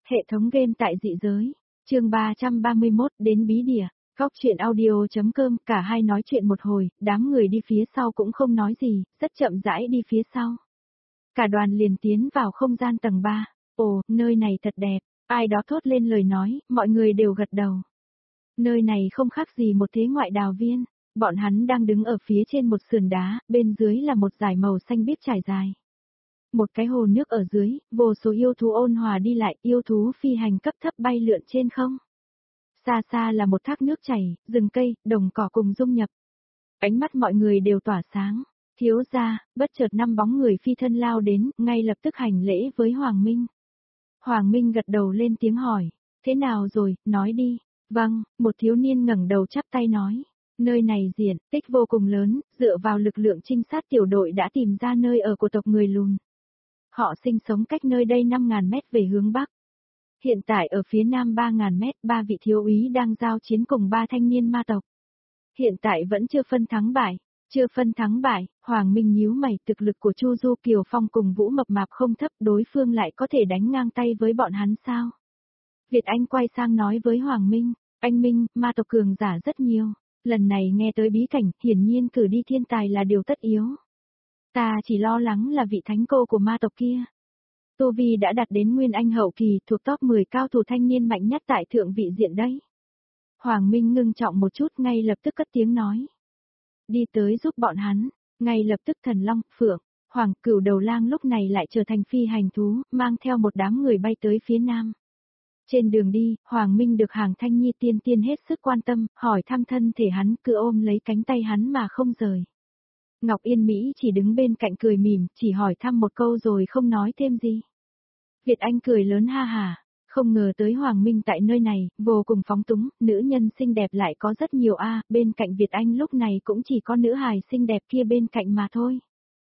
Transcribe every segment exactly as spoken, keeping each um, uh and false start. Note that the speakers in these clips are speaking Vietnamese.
Hệ thống game tại dị giới. Chương ba trăm ba mươi mốt đến bí địa. Góc truyện audio.com. Cả hai nói chuyện một hồi, đám người đi phía sau cũng không nói gì, rất chậm rãi đi phía sau. Cả đoàn liền tiến vào không gian tầng ba. Ồ, nơi này thật đẹp. Ai đó thốt lên lời nói, mọi người đều gật đầu. Nơi này không khác gì một thế ngoại đào viên. Bọn hắn đang đứng ở phía trên một sườn đá, bên dưới là một dải màu xanh biếc trải dài. Một cái hồ nước ở dưới, vô số yêu thú ôn hòa đi lại, yêu thú phi hành cấp thấp bay lượn trên không. Xa xa là một thác nước chảy, rừng cây, đồng cỏ cùng dung nhập. Ánh mắt mọi người đều tỏa sáng. Thiếu gia, bất chợt năm bóng người phi thân lao đến, ngay lập tức hành lễ với Hoàng Minh. Hoàng Minh gật đầu lên tiếng hỏi, thế nào rồi, nói đi. Vâng, một thiếu niên ngẩng đầu chắp tay nói. Nơi này diện tích vô cùng lớn, dựa vào lực lượng trinh sát tiểu đội đã tìm ra nơi ở của tộc người lùn. Họ sinh sống cách nơi đây năm nghìn mét về hướng Bắc. Hiện tại ở phía Nam ba nghìn mét, ba vị thiếu úy đang giao chiến cùng ba thanh niên ma tộc. Hiện tại vẫn chưa phân thắng bại. Chưa phân thắng bại, Hoàng Minh nhíu mày, thực lực của Chu Du Kiều Phong cùng Vũ Mập Mạp không thấp, đối phương lại có thể đánh ngang tay với bọn hắn sao? Việt Anh quay sang nói với Hoàng Minh, anh Minh, ma tộc cường giả rất nhiều. Lần này nghe tới bí cảnh, hiển nhiên cử đi thiên tài là điều tất yếu. Ta chỉ lo lắng là vị thánh cô của ma tộc kia. Tu Vi đã đạt đến Nguyên Anh hậu kỳ, thuộc top mười cao thủ thanh niên mạnh nhất tại thượng vị diện đấy. Hoàng Minh ngưng trọng một chút, ngay lập tức cất tiếng nói. Đi tới giúp bọn hắn, ngay lập tức Thần Long, Phượng, Hoàng Cửu Đầu Lang lúc này lại trở thành phi hành thú, mang theo một đám người bay tới phía nam. Trên đường đi, Hoàng Minh được Hàng Thanh Nhi tiên tiên hết sức quan tâm, hỏi thăm thân thể hắn, cứ ôm lấy cánh tay hắn mà không rời. Ngọc Yên Mỹ chỉ đứng bên cạnh cười mỉm, chỉ hỏi thăm một câu rồi không nói thêm gì. Việt Anh cười lớn ha hà, không ngờ tới Hoàng Minh tại nơi này, vô cùng phóng túng, nữ nhân xinh đẹp lại có rất nhiều a, bên cạnh Việt Anh lúc này cũng chỉ có nữ hài xinh đẹp kia bên cạnh mà thôi.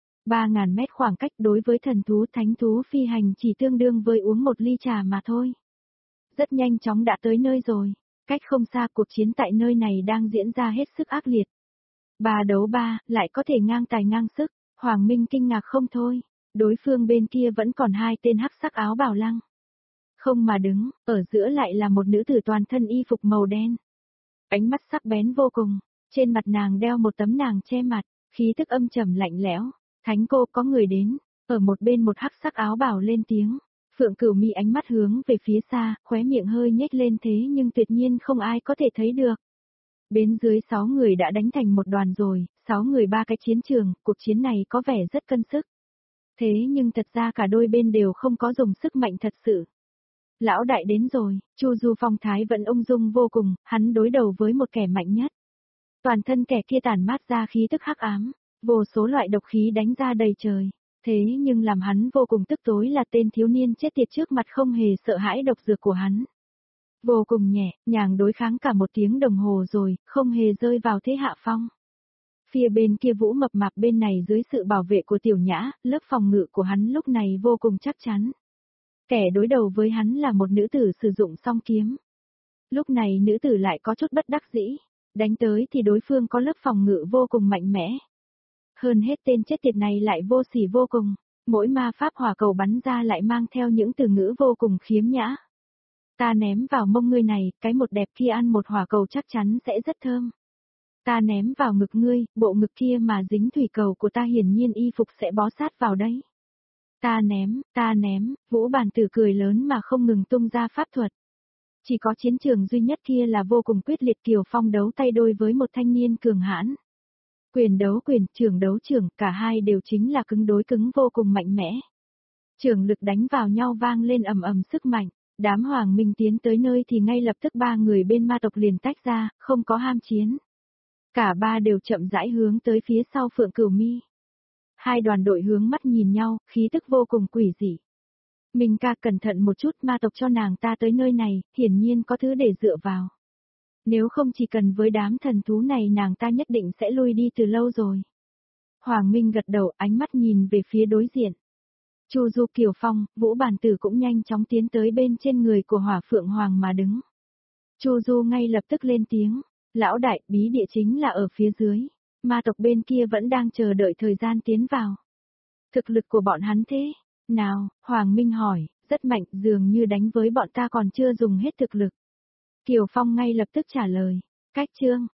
ba nghìn mét khoảng cách đối với thần thú thánh thú phi hành chỉ tương đương với uống một ly trà mà thôi. Rất nhanh chóng đã tới nơi rồi, cách không xa cuộc chiến tại nơi này đang diễn ra hết sức ác liệt. Ba đấu ba, lại có thể ngang tài ngang sức, Hoàng Minh kinh ngạc không thôi, đối phương bên kia vẫn còn hai tên hắc sắc áo bào lăng. Không mà đứng, ở giữa lại là một nữ tử toàn thân y phục màu đen. Ánh mắt sắc bén vô cùng, trên mặt nàng đeo một tấm nàng che mặt, khí tức âm trầm lạnh lẽo, thánh cô có người đến, ở một bên một hắc sắc áo bào lên tiếng. Phượng Cửu Mi ánh mắt hướng về phía xa, khóe miệng hơi nhếch lên thế nhưng tuyệt nhiên không ai có thể thấy được. Bên dưới sáu người đã đánh thành một đoàn rồi, sáu người ba cái chiến trường, cuộc chiến này có vẻ rất cân sức. Thế nhưng thật ra cả đôi bên đều không có dùng sức mạnh thật sự. Lão đại đến rồi, Chu Du phong thái vẫn ung dung vô cùng, hắn đối đầu với một kẻ mạnh nhất. Toàn thân kẻ kia tản mát ra khí tức hắc ám, vô số loại độc khí đánh ra đầy trời. Thế nhưng làm hắn vô cùng tức tối là tên thiếu niên chết tiệt trước mặt không hề sợ hãi độc dược của hắn. Vô cùng nhẹ, nhàng đối kháng cả một tiếng đồng hồ rồi, không hề rơi vào thế hạ phong. Phía bên kia Vũ Mập Mạp bên này dưới sự bảo vệ của Tiểu Nhã, lớp phòng ngự của hắn lúc này vô cùng chắc chắn. Kẻ đối đầu với hắn là một nữ tử sử dụng song kiếm. Lúc này nữ tử lại có chút bất đắc dĩ, đánh tới thì đối phương có lớp phòng ngự vô cùng mạnh mẽ. Hơn hết tên chết tiệt này lại vô sỉ vô cùng, mỗi ma pháp hỏa cầu bắn ra lại mang theo những từ ngữ vô cùng khiếm nhã. Ta ném vào mông ngươi này, cái một đẹp kia ăn một hỏa cầu chắc chắn sẽ rất thơm. Ta ném vào ngực ngươi, bộ ngực kia mà dính thủy cầu của ta hiển nhiên y phục sẽ bó sát vào đấy. Ta ném, ta ném, Vũ Bàn Tử cười lớn mà không ngừng tung ra pháp thuật. Chỉ có chiến trường duy nhất kia là vô cùng quyết liệt, Kiều Phong đấu tay đôi với một thanh niên cường hãn. Quyền đấu quyền, trưởng đấu trưởng, cả hai đều chính là cứng đối cứng vô cùng mạnh mẽ. Trường lực đánh vào nhau vang lên ầm ầm sức mạnh, đám Hoàng Minh tiến tới nơi thì ngay lập tức ba người bên ma tộc liền tách ra, không có ham chiến. Cả ba đều chậm rãi hướng tới phía sau Phượng Cửu Mi. Hai đoàn đội hướng mắt nhìn nhau, khí tức vô cùng quỷ dị. Minh ca cẩn thận một chút, ma tộc cho nàng ta tới nơi này, hiển nhiên có thứ để dựa vào. Nếu không chỉ cần với đám thần thú này nàng ta nhất định sẽ lui đi từ lâu rồi. Hoàng Minh gật đầu, ánh mắt nhìn về phía đối diện. Chu Du Kiều Phong, Vũ Bàn Tử cũng nhanh chóng tiến tới bên trên người của Hỏa Phượng Hoàng mà đứng. Chu Du ngay lập tức lên tiếng, lão đại, bí địa chính là ở phía dưới, ma tộc bên kia vẫn đang chờ đợi thời gian tiến vào. Thực lực của bọn hắn thế nào? Hoàng Minh hỏi, Rất mạnh, dường như đánh với bọn ta còn chưa dùng hết thực lực. Kiều Phong ngay lập tức trả lời. Cách trương,